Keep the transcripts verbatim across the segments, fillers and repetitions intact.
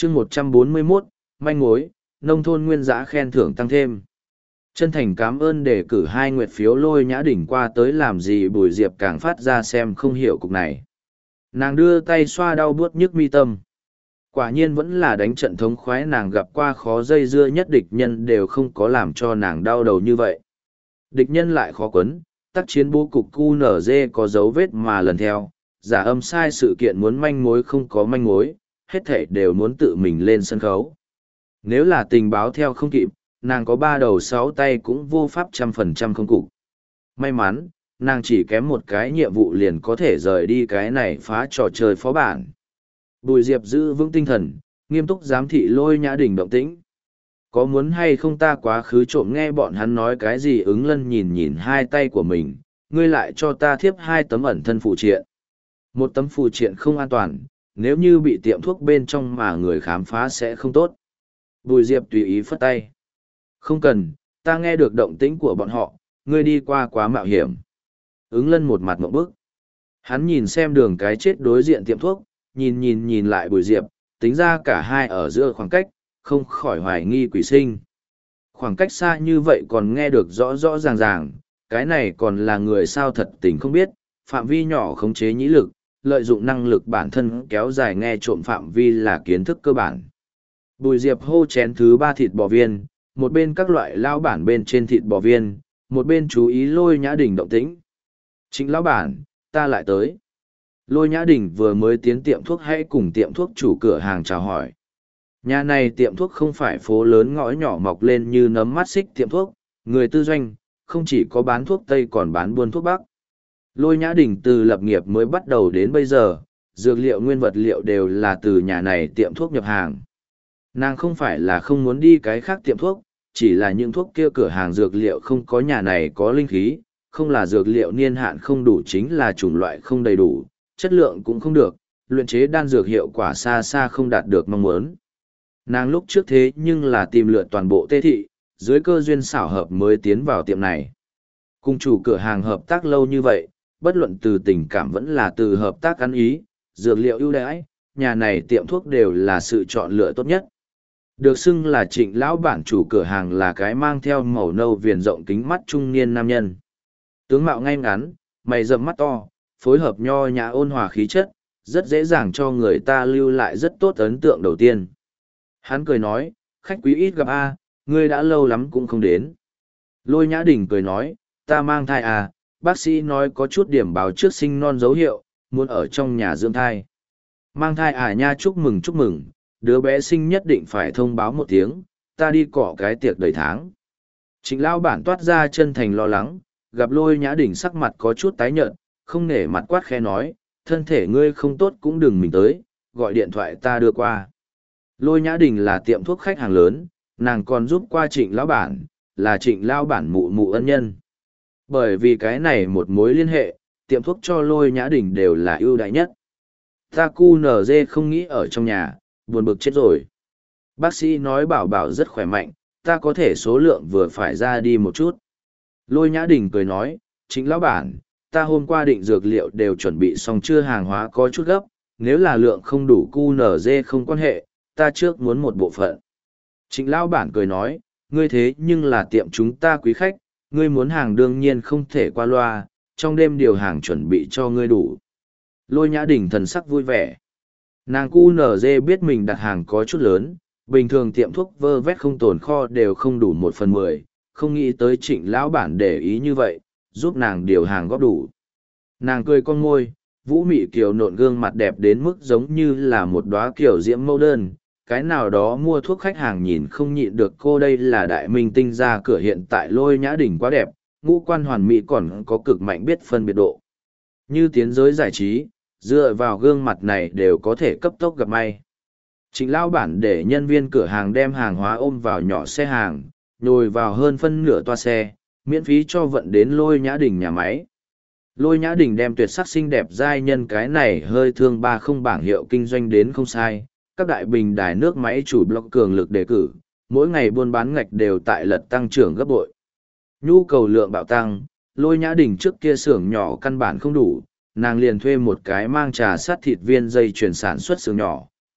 chương một trăm bốn mươi mốt, manh mối, nông thôn nguyên giã khen thưởng tăng thêm. Chân thành cảm ơn đề cử hai nguyệt phiếu Lôi Nhã Đỉnh qua tới làm gì Bùi Diệp càng phát ra xem không hiểu cục này. Nàng đưa tay xoa đau buốt nhức mi tâm. Quả nhiên vẫn là đánh trận thống khoái, nàng gặp qua khó dây dưa nhất địch nhân đều không có làm cho nàng đau đầu như vậy. Địch nhân lại khó quấn, tác chiến bố cục cu nở dê có dấu vết mà lần theo, giả âm sai sự kiện muốn manh mối không có manh mối, hết thảy đều muốn tự mình lên sân khấu. Nếu là tình báo theo không kịp, nàng có ba đầu sáu tay cũng vô pháp trăm phần trăm không cục. May mắn, nàng chỉ kém một cái nhiệm vụ liền có thể rời đi cái này phá trò chơi phó bản. Bùi Diệp giữ vững tinh thần, nghiêm túc giám thị Lôi Nhã Đỉnh động tĩnh. Có muốn hay không ta quá khứ trộm nghe bọn hắn nói cái gì? Ứng Lân nhìn nhìn hai tay của mình, ngươi lại cho ta thiếp hai tấm ẩn thân phụ triện. Một tấm phụ triện không an toàn, nếu như bị tiệm thuốc bên trong mà người khám phá sẽ không tốt. Bùi Diệp tùy ý phất tay. Không cần, ta nghe được động tĩnh của bọn họ, ngươi đi qua quá mạo hiểm. Ứng Lân một mặt ngộp bức. Hắn nhìn xem đường cái chết đối diện tiệm thuốc, nhìn nhìn nhìn lại Bùi Diệp, tính ra cả hai ở giữa khoảng cách, không khỏi hoài nghi quỷ sinh. Khoảng cách xa như vậy còn nghe được rõ rõ ràng ràng, cái này còn là người sao thật tình không biết, phạm vi nhỏ khống chế nhĩ lực, lợi dụng năng lực bản thân kéo dài nghe trộm phạm vi là kiến thức cơ bản. Bùi Diệp hô chén thứ ba thịt bò viên, một bên các loại lao bản bên trên thịt bò viên, một bên chú ý Lôi Nhã Đỉnh động tĩnh. Trịnh lão bản, ta lại tới. Lôi Nhã Đỉnh vừa mới tiến tiệm thuốc hãy cùng tiệm thuốc chủ cửa hàng chào hỏi. Nhà này tiệm thuốc không phải phố lớn ngõ nhỏ mọc lên như nấm mắt xích tiệm thuốc, người tư doanh, không chỉ có bán thuốc Tây còn bán buôn thuốc Bắc. Lôi Nhã Đỉnh từ lập nghiệp mới bắt đầu đến bây giờ, dược liệu nguyên vật liệu đều là từ nhà này tiệm thuốc nhập hàng. Nàng không phải là không muốn đi cái khác tiệm thuốc, chỉ là những thuốc kia cửa hàng dược liệu không có nhà này có linh khí, không là dược liệu niên hạn không đủ chính là chủng loại không đầy đủ, chất lượng cũng không được, luyện chế đan dược hiệu quả xa xa không đạt được mong muốn. Nàng lúc trước thế nhưng là tìm lượt toàn bộ Tê thị, dưới cơ duyên xảo hợp mới tiến vào tiệm này. Cùng chủ cửa hàng hợp tác lâu như vậy, bất luận từ tình cảm vẫn là từ hợp tác ăn ý, dược liệu ưu đãi, nhà này tiệm thuốc đều là sự chọn lựa tốt nhất. Được xưng là Trịnh lão bản chủ cửa hàng là cái mang theo màu nâu viền rộng kính mắt trung niên nam nhân. Tướng mạo ngay ngắn, mày rậm mắt to, phối hợp nho nhã ôn hòa khí chất, rất dễ dàng cho người ta lưu lại rất tốt ấn tượng đầu tiên. Hắn cười nói, khách quý ít gặp a, ngươi đã lâu lắm cũng không đến. Lôi Nhã Đỉnh cười nói, ta mang thai à, bác sĩ nói có chút điểm báo trước sinh non dấu hiệu, muốn ở trong nhà dưỡng thai. Mang thai à nha, chúc mừng chúc mừng, đứa bé sinh nhất định phải thông báo một tiếng, ta đi cọ cái tiệc đầy tháng. Trịnh lão bản toát ra chân thành lo lắng, gặp Lôi Nhã Đỉnh sắc mặt có chút tái nhợt, không nể mặt quát khẽ nói, thân thể ngươi không tốt cũng đừng mình tới, gọi điện thoại ta đưa qua. Lôi Nhã Đỉnh là tiệm thuốc khách hàng lớn, nàng còn giúp qua Trịnh lão bản, là Trịnh lão bản mụ mụ ân nhân. Bởi vì cái này một mối liên hệ, tiệm thuốc cho Lôi Nhã Đỉnh đều là ưu đãi nhất. Ta cu nở dê không nghĩ ở trong nhà, buồn bực chết rồi. Bác sĩ nói bảo bảo rất khỏe mạnh, ta có thể số lượng vừa phải ra đi một chút. Lôi Nhã Đỉnh cười nói, Trịnh lão bản, ta hôm qua định dược liệu đều chuẩn bị xong chưa, hàng hóa có chút gấp, nếu là lượng không đủ cu nở dê không quan hệ, ta trước muốn một bộ phận. Trịnh lão bản cười nói, ngươi thế nhưng là tiệm chúng ta quý khách, ngươi muốn hàng đương nhiên không thể qua loa, trong đêm điều hàng chuẩn bị cho ngươi đủ. Lôi Nhã Đỉnh thần sắc vui vẻ. Nàng cu nở dê biết mình đặt hàng có chút lớn, bình thường tiệm thuốc vơ vét không tồn kho đều không đủ một phần mười, không nghĩ tới Trịnh lão bản để ý như vậy, giúp nàng điều hàng góp đủ. Nàng cười con môi, vũ mị kiều nộn gương mặt đẹp đến mức giống như là một đóa kiểu diễm mẫu đơn. Cái nào đó mua thuốc khách hàng nhìn không nhịn được, cô đây là đại minh tinh ra cửa, hiện tại Lôi Nhã Đỉnh quá đẹp, ngũ quan hoàn mỹ còn có cực mạnh biết phân biệt độ. Như tiến giới giải trí, dựa vào gương mặt này đều có thể cấp tốc gặp may. Trịnh lão bản để nhân viên cửa hàng đem hàng hóa ôm vào nhỏ xe hàng, nhồi vào hơn phân nửa toa xe, miễn phí cho vận đến Lôi Nhã Đỉnh nhà máy. Lôi Nhã Đỉnh đem tuyệt sắc xinh đẹp giai nhân cái này hơi thương ba không bảng hiệu kinh doanh đến không sai, các đại bình đài nước máy chủ blog cường lực đề cử, mỗi ngày buôn bán ngạch đều tại lật tăng trưởng gấp bội. Nhu cầu lượng bạo tăng, Lôi Nhã Đỉnh trước kia xưởng nhỏ căn bản không đủ, nàng liền thuê một cái mang trà sắt thịt viên dây chuyển sản xuất xưởng nhỏ,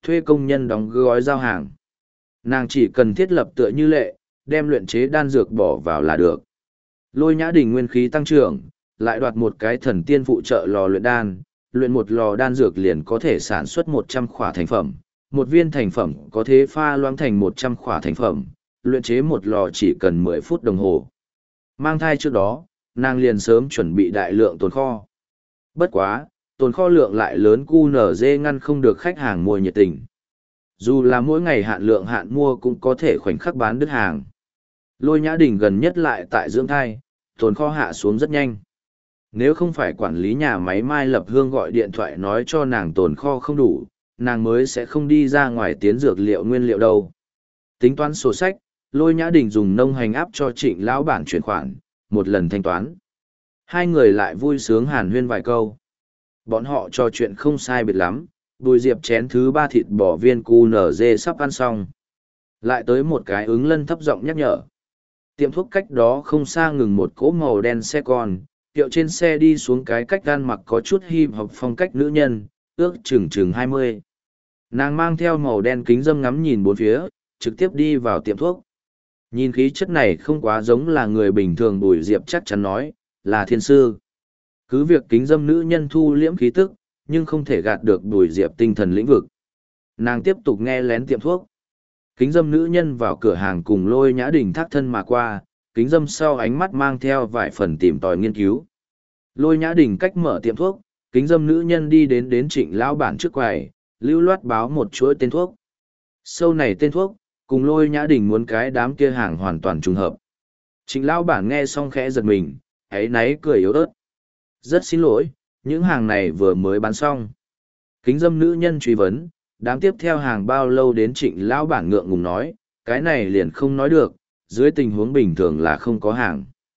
thuê công nhân đóng gói giao hàng. Nàng chỉ cần thiết lập tựa như lệ, đem luyện chế đan dược bỏ vào là được. Lôi Nhã Đình nguyên khí tăng trưởng, lại đoạt một cái thần tiên phụ trợ lò luyện đan, luyện một lò đan dược liền có thể sản xuất một trăm khỏa thành phẩm, một viên thành phẩm có thể pha loãng thành một trăm khỏa thành phẩm, luyện chế một lò chỉ cần mười phút đồng hồ. Mang thai trước đó, nàng liền sớm chuẩn bị đại lượng tồn kho. Bất quá, tồn kho lượng lại lớn cu nở dê ngăn không được khách hàng mua nhiệt tình. Dù là mỗi ngày hạn lượng hạn mua cũng có thể khoảnh khắc bán đứt hàng. Lôi Nhã Đình gần nhất lại tại dưỡng thai, tồn kho hạ xuống rất nhanh. Nếu không phải quản lý nhà máy Mai Lập Hương gọi điện thoại nói cho nàng tồn kho không đủ, nàng mới sẽ không đi ra ngoài tiến dược liệu nguyên liệu đâu. Tính toán sổ sách, Lôi Nhã Đình dùng nông hành áp cho Trịnh lão bản chuyển khoản, một lần thanh toán. Hai người lại vui sướng hàn huyên vài câu. Bọn họ trò chuyện không sai biệt lắm, Bùi Diệp chén thứ ba thịt bò viên cu nở dê sắp ăn xong. Lại tới một cái ứng lân thấp giọng nhắc nhở. Tiệm thuốc cách đó không xa ngừng một cỗ màu đen xe con, tiệu trên xe đi xuống cái cách gan mặc có chút hip hop phong cách nữ nhân, ước chừng chừng hai mươi. Nàng mang theo màu đen kính dâm ngắm nhìn bốn phía, trực tiếp đi vào tiệm thuốc. Nhìn khí chất này không quá giống là người bình thường. Bùi Diệp chắc chắn nói, là thiên sư. Cứ việc kính dâm nữ nhân thu liễm khí tức, nhưng không thể gạt được Bùi Diệp tinh thần lĩnh vực. Nàng tiếp tục nghe lén tiệm thuốc. Kính dâm nữ nhân vào cửa hàng cùng Lôi Nhã Đình thác thân mà qua, kính dâm sau ánh mắt mang theo vài phần tìm tòi nghiên cứu. Lôi Nhã Đình cách mở tiệm thuốc, kính dâm nữ nhân đi đến đến Trịnh lão bản trước quầy, lưu loát báo một chuỗi tên thuốc. Sâu này tên thuốc, cùng Lôi Nhã Đình muốn cái đám kia hàng hoàn toàn trùng hợp. Trịnh lão bản nghe xong khẽ giật mình, ấy náy cười yếu ớt. Rất xin lỗi, những hàng này vừa mới bán xong. Kính dâm nữ nhân truy vấn, đám tiếp theo hàng bao lâu đến. Trịnh lão bản ngượng ngùng nói, cái này liền không nói được, dưới tình huống bình thường là không có hàng.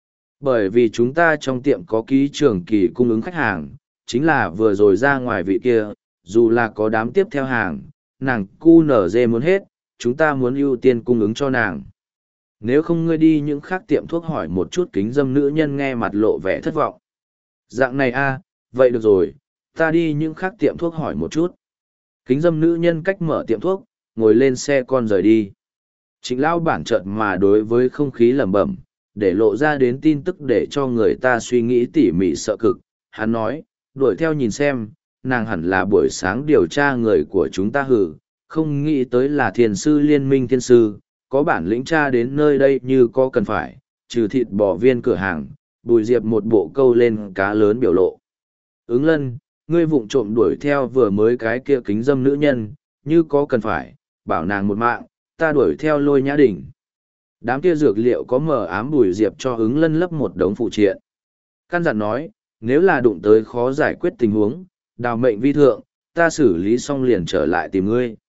Bởi vì chúng ta trong tiệm có ký trường kỳ cung ứng khách hàng, chính là vừa rồi ra ngoài vị kia, dù là có đám tiếp theo hàng, nàng cu nở dê muốn hết, chúng ta muốn ưu tiên cung ứng cho nàng. Nếu không ngươi đi những khác tiệm thuốc hỏi một chút. Kính dâm nữ nhân nghe mặt lộ vẻ thất vọng. Dạng này a, vậy được rồi, ta đi những khác tiệm thuốc hỏi một chút. Kính dâm nữ nhân cách mở tiệm thuốc, ngồi lên xe con rời đi. Trịnh lão bản chợt mà đối với không khí lẩm bẩm, để lộ ra đến tin tức để cho người ta suy nghĩ tỉ mỉ sợ cực. Hắn nói, đuổi theo nhìn xem, nàng hẳn là buổi sáng điều tra người của chúng ta hử, không nghĩ tới là thiền sư liên minh thiên sư, có bản lĩnh tra đến nơi đây như có cần phải, trừ thịt bò viên cửa hàng. Bùi Diệp một bộ câu lên cá lớn biểu lộ. Ứng lân, ngươi vụng trộm đuổi theo vừa mới cái kia kính dâm nữ nhân, như có cần phải, bảo nàng một mạng, ta đuổi theo Lôi Nhã Đình. Đám kia dược liệu có mờ ám. Bùi Diệp cho ứng lân lấp một đống phụ triện. Căn dặn nói, nếu là đụng tới khó giải quyết tình huống, đào mệnh vi thượng, ta xử lý xong liền trở lại tìm ngươi.